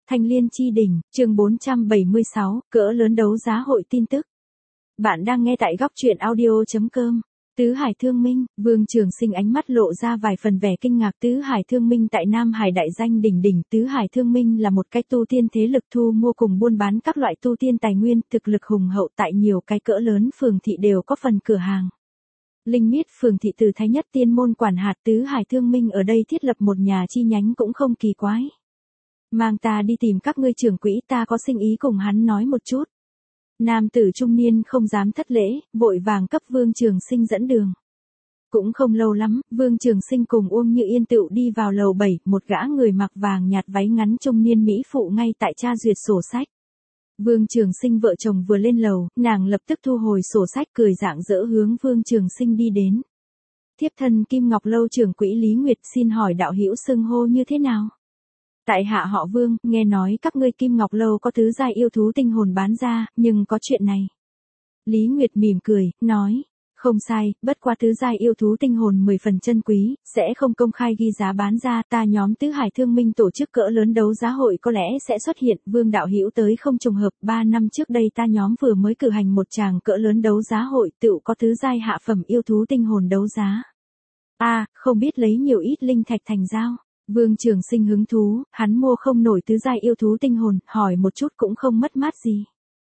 Thanh Liên Chi Đỉnh, chương 476, cỡ lớn đấu giá hội tin tức. Bạn đang nghe tại góc truyện audio.com. Tứ Hải Thương Minh, Vương Trường Sinh ánh mắt lộ ra vài phần vẻ kinh ngạc. Tứ Hải Thương Minh tại Nam Hải đại danh đỉnh đỉnh. Tứ Hải Thương Minh là một cái tu tiên thế lực thu mua cùng buôn bán các loại tu tiên tài nguyên, thực lực hùng hậu tại nhiều cái cỡ lớn phường thị đều có phần cửa hàng. Linh Miết phường thị từ Thái Nhất Tiên môn quản hạt. Tứ Hải Thương Minh ở đây thiết lập một nhà chi nhánh cũng không kỳ quái. Mang ta đi tìm các ngươi trưởng quỹ, ta có sinh ý cùng hắn nói một chút. Nam tử trung niên không dám thất lễ, vội vàng cấp Vương Trường Sinh dẫn đường. Cũng không lâu lắm, Vương Trường Sinh cùng Uông Như Yên tựu đi vào lầu 7, một gã người mặc vàng nhạt váy ngắn trung niên mỹ phụ ngay tại tra duyệt sổ sách. Vương Trường Sinh vợ chồng vừa lên lầu, nàng lập tức thu hồi sổ sách, cười rạng rỡ hướng Vương Trường Sinh đi đến. Thiếp thân Kim Ngọc Lâu trưởng quỹ Lý Nguyệt, xin hỏi đạo hữu xưng hô như thế nào? Tại hạ họ Vương, nghe nói các ngươi Kim Ngọc Lâu có tứ giai yêu thú tinh hồn bán ra, nhưng có chuyện này. Lý Nguyệt mỉm cười, nói, không sai, bất qua tứ giai yêu thú tinh hồn 10 phần chân quý, sẽ không công khai ghi giá bán ra. Ta nhóm Tứ Hải Thương Minh tổ chức cỡ lớn đấu giá hội có lẽ sẽ xuất hiện. Vương đạo hữu tới không trùng hợp, 3 năm trước đây ta nhóm vừa mới cử hành một tràng cỡ lớn đấu giá hội, tựu có tứ giai hạ phẩm yêu thú tinh hồn đấu giá. Không biết lấy nhiều ít linh thạch thành giao. Vương Trường Sinh hứng thú, hắn mua không nổi tứ giai yêu thú tinh hồn, hỏi một chút cũng không mất mát gì.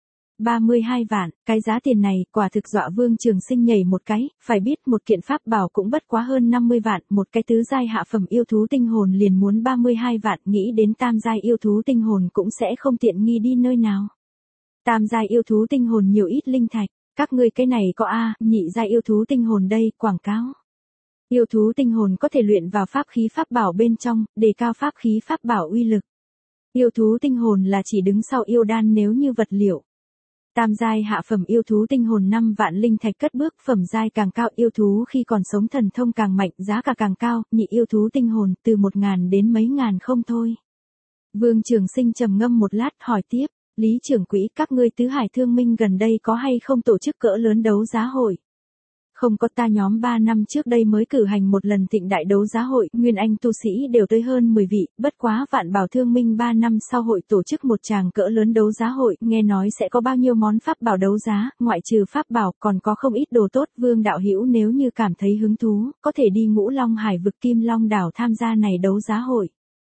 32 vạn, cái giá tiền này quả thực dọa Vương Trường Sinh nhảy một cái, phải biết một kiện pháp bảo cũng bất quá hơn 50 vạn, một cái tứ giai hạ phẩm yêu thú tinh hồn liền muốn 32 vạn, nghĩ đến tam giai yêu thú tinh hồn cũng sẽ không tiện nghi đi nơi nào. Tam giai yêu thú tinh hồn nhiều ít linh thạch, các ngươi cái này có nhị giai yêu thú tinh hồn đây, quảng cáo. Yêu thú tinh hồn có thể luyện vào pháp khí pháp bảo bên trong, đề cao pháp khí pháp bảo uy lực. Yêu thú tinh hồn là chỉ đứng sau yêu đan nếu như vật liệu. Tam giai hạ phẩm yêu thú tinh hồn 5 vạn linh thạch cất bước, phẩm giai càng cao yêu thú khi còn sống thần thông càng mạnh, giá cả càng cao, nhị yêu thú tinh hồn từ 1.000 đến mấy ngàn không thôi. Vương Trường Sinh trầm ngâm một lát hỏi tiếp, Lý trưởng quỹ, các ngươi Tứ Hải Thương Minh gần đây có hay không tổ chức cỡ lớn đấu giá hội? Không có, ta nhóm 3 năm trước đây mới cử hành một lần thịnh đại đấu giá hội, nguyên anh tu sĩ đều tới hơn 10 vị, bất quá Vạn Bảo Thương Minh 3 năm sau hội tổ chức một tràng cỡ lớn đấu giá hội, nghe nói sẽ có bao nhiêu món pháp bảo đấu giá, ngoại trừ pháp bảo còn có không ít đồ tốt. Vương đạo hữu nếu như cảm thấy hứng thú, có thể đi Ngũ Long Hải vực Kim Long đảo tham gia này đấu giá hội.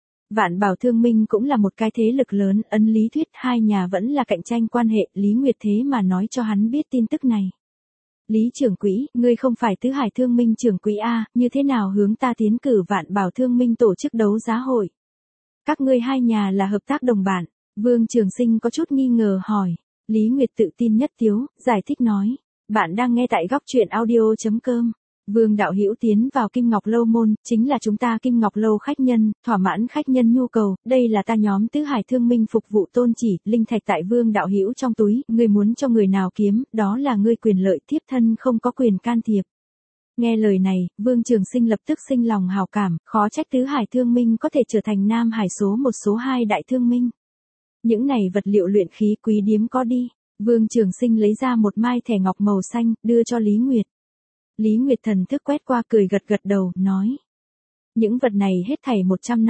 Vạn Bảo Thương Minh cũng là một cái thế lực lớn, ấn lý thuyết hai nhà vẫn là cạnh tranh quan hệ. Lý Nguyệt thế mà nói cho hắn biết tin tức này. Lý trưởng quỹ, ngươi không phải Tứ Hải Thương Minh trưởng quỹ như thế nào hướng ta tiến cử Vạn Bảo Thương Minh tổ chức đấu giá hội? Các ngươi hai nhà là hợp tác đồng bạn. Vương Trường Sinh có chút nghi ngờ hỏi. Lý Nguyệt tự tin nhất tiếu, giải thích nói. Bạn đang nghe tại góc truyện audio.com. Vương đạo hữu tiến vào Kim Ngọc Lâu môn, chính là chúng ta Kim Ngọc Lâu khách nhân, thỏa mãn khách nhân nhu cầu, đây là ta nhóm Tứ Hải Thương Minh phục vụ tôn chỉ, linh thạch tại Vương đạo hữu trong túi, ngươi muốn cho người nào kiếm, đó là ngươi quyền lợi, thiếp thân không có quyền can thiệp. Nghe lời này, Vương Trường Sinh lập tức sinh lòng hào cảm, khó trách Tứ Hải Thương Minh có thể trở thành Nam Hải số 1 số 2 đại thương minh. Những này vật liệu luyện khí quý điếm có đi. Vương Trường Sinh lấy ra một mai thẻ ngọc màu xanh, đưa cho Lý Nguyệt. Lý Nguyệt thần thức quét qua cười gật gật đầu, nói. Những vật này hết thảy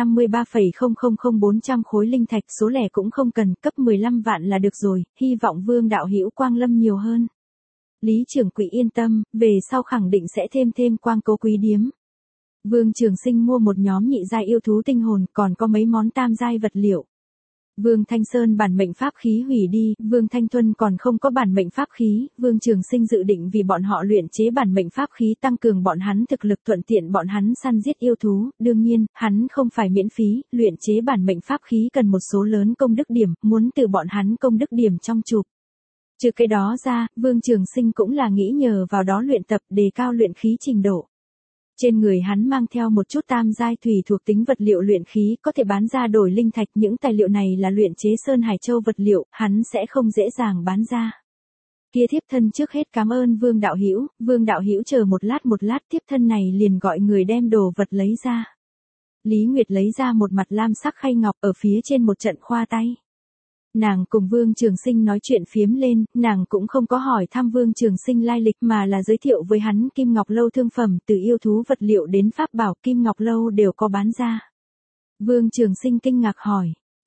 153,000400 khối linh thạch, số lẻ cũng không cần, cấp 15 vạn là được rồi, hy vọng Vương đạo hữu quang lâm nhiều hơn. Lý trưởng quỹ yên tâm, về sau khẳng định sẽ thêm quang cố quý điếm. Vương Trường Sinh mua một nhóm nhị giai yêu thú tinh hồn, còn có mấy món tam giai vật liệu. Vương Thanh Sơn bản mệnh pháp khí hủy đi, Vương Thanh Tuân còn không có bản mệnh pháp khí, Vương Trường Sinh dự định vì bọn họ luyện chế bản mệnh pháp khí tăng cường bọn hắn thực lực, thuận tiện bọn hắn săn giết yêu thú. Đương nhiên, hắn không phải miễn phí, luyện chế bản mệnh pháp khí cần một số lớn công đức điểm, muốn từ bọn hắn công đức điểm trong chụp. Trừ cái đó ra, Vương Trường Sinh cũng là nghĩ nhờ vào đó luyện tập, đề cao luyện khí trình độ. Trên người hắn mang theo một chút tam giai thủy thuộc tính vật liệu luyện khí, có thể bán ra đổi linh thạch, những tài liệu này là luyện chế Sơn Hải Châu vật liệu, hắn sẽ không dễ dàng bán ra. Kia thiếp thân trước hết cảm ơn Vương đạo hữu, Vương đạo hữu chờ một lát thiếp thân này liền gọi người đem đồ vật lấy ra. Lý Nguyệt lấy ra một mặt lam sắc khay ngọc, ở phía trên một trận khoa tay. Nàng cùng Vương Trường Sinh nói chuyện phiếm lên, nàng cũng không có hỏi thăm Vương Trường Sinh lai lịch mà là giới thiệu với hắn Kim Ngọc Lâu thương phẩm, từ yêu thú vật liệu đến pháp bảo Kim Ngọc Lâu đều có bán ra. Vương Trường Sinh kinh ngạc hỏi,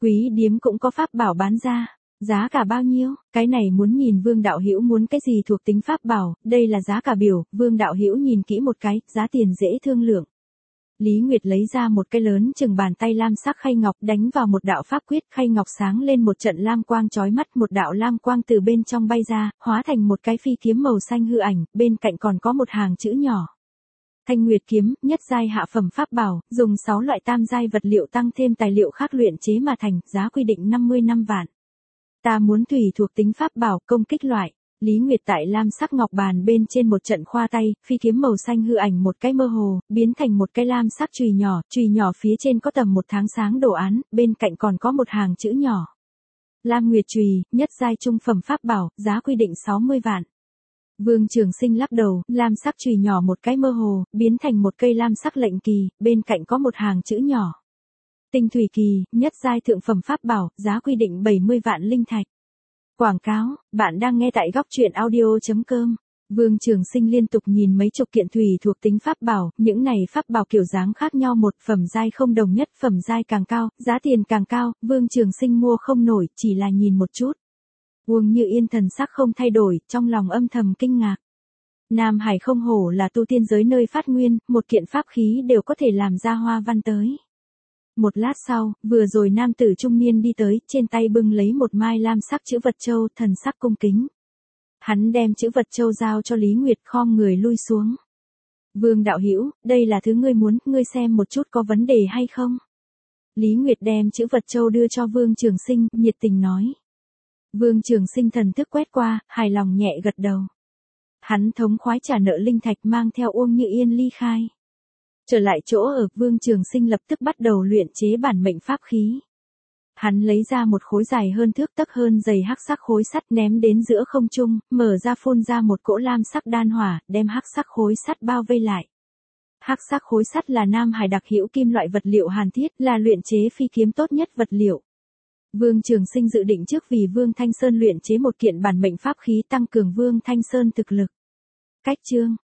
Quý điếm cũng có pháp bảo bán ra. Giá cả bao nhiêu? Cái này muốn nhìn Vương đạo hữu muốn cái gì thuộc tính pháp bảo, đây là giá cả biểu, Vương đạo hữu nhìn kỹ một cái, giá tiền dễ thương lượng. Lý Nguyệt lấy ra một cái lớn chừng bàn tay lam sắc khay ngọc đánh vào một đạo pháp quyết, khay ngọc sáng lên một trận lam quang chói mắt, một đạo lam quang từ bên trong bay ra, hóa thành một cái phi kiếm màu xanh hư ảnh, bên cạnh còn có một hàng chữ nhỏ. Thanh Nguyệt kiếm, nhất giai hạ phẩm pháp bảo, dùng 6 loại tam giai vật liệu tăng thêm tài liệu khác luyện chế mà thành, giá quy định 55 vạn. Ta muốn tùy thuộc tính pháp bảo, công kích loại. Lý Nguyệt tại lam sắc ngọc bàn bên trên một trận khoa tay, phi kiếm màu xanh hư ảnh một cái mơ hồ, biến thành một cái lam sắc chùy nhỏ phía trên có tầm một tháng sáng đồ án, bên cạnh còn có một hàng chữ nhỏ. Lam Nguyệt chùy, nhất giai trung phẩm pháp bảo, giá quy định 60 vạn. Vương Trường Sinh lắc đầu, lam sắc chùy nhỏ một cái mơ hồ, biến thành một cây lam sắc lệnh kỳ, bên cạnh có một hàng chữ nhỏ. Tinh thủy kỳ, nhất giai thượng phẩm pháp bảo, giá quy định 70 vạn linh thạch. Quảng cáo, bạn đang nghe tại góc truyện audio.com. Vương Trường Sinh liên tục nhìn mấy chục kiện thủy thuộc tính pháp bảo, những này pháp bảo kiểu dáng khác nhau, một phẩm giai không đồng nhất, phẩm giai càng cao, giá tiền càng cao, Vương Trường Sinh mua không nổi, chỉ là nhìn một chút. Uông Như Yên thần sắc không thay đổi, trong lòng âm thầm kinh ngạc. Nam Hải không hổ là tu tiên giới nơi phát nguyên, một kiện pháp khí đều có thể làm ra hoa văn tới. Một lát sau, vừa rồi nam tử trung niên đi tới, trên tay bưng lấy một mai lam sắc chữ vật châu, thần sắc cung kính. Hắn đem chữ vật châu giao cho Lý Nguyệt, khom người lui xuống. Vương đạo hữu, đây là thứ ngươi muốn, ngươi xem một chút có vấn đề hay không? Lý Nguyệt đem chữ vật châu đưa cho Vương Trường Sinh, nhiệt tình nói. Vương Trường Sinh thần thức quét qua, hài lòng nhẹ gật đầu. Hắn thống khoái trả nợ linh thạch, mang theo Uông Như Yên ly khai. Trở lại chỗ ở, Vương Trường Sinh lập tức bắt đầu luyện chế bản mệnh pháp khí. Hắn lấy ra một khối dài hơn thước tấc hơn dày hắc sắc khối sắt ném đến giữa không trung, mở ra phun ra một cỗ lam sắc đan hỏa, đem hắc sắc khối sắt bao vây lại. Hắc sắc khối sắt là Nam Hải đặc hữu kim loại vật liệu hàn thiết, là luyện chế phi kiếm tốt nhất vật liệu. Vương Trường Sinh dự định trước vì Vương Thanh Sơn luyện chế một kiện bản mệnh pháp khí tăng cường Vương Thanh Sơn thực lực. Cách chương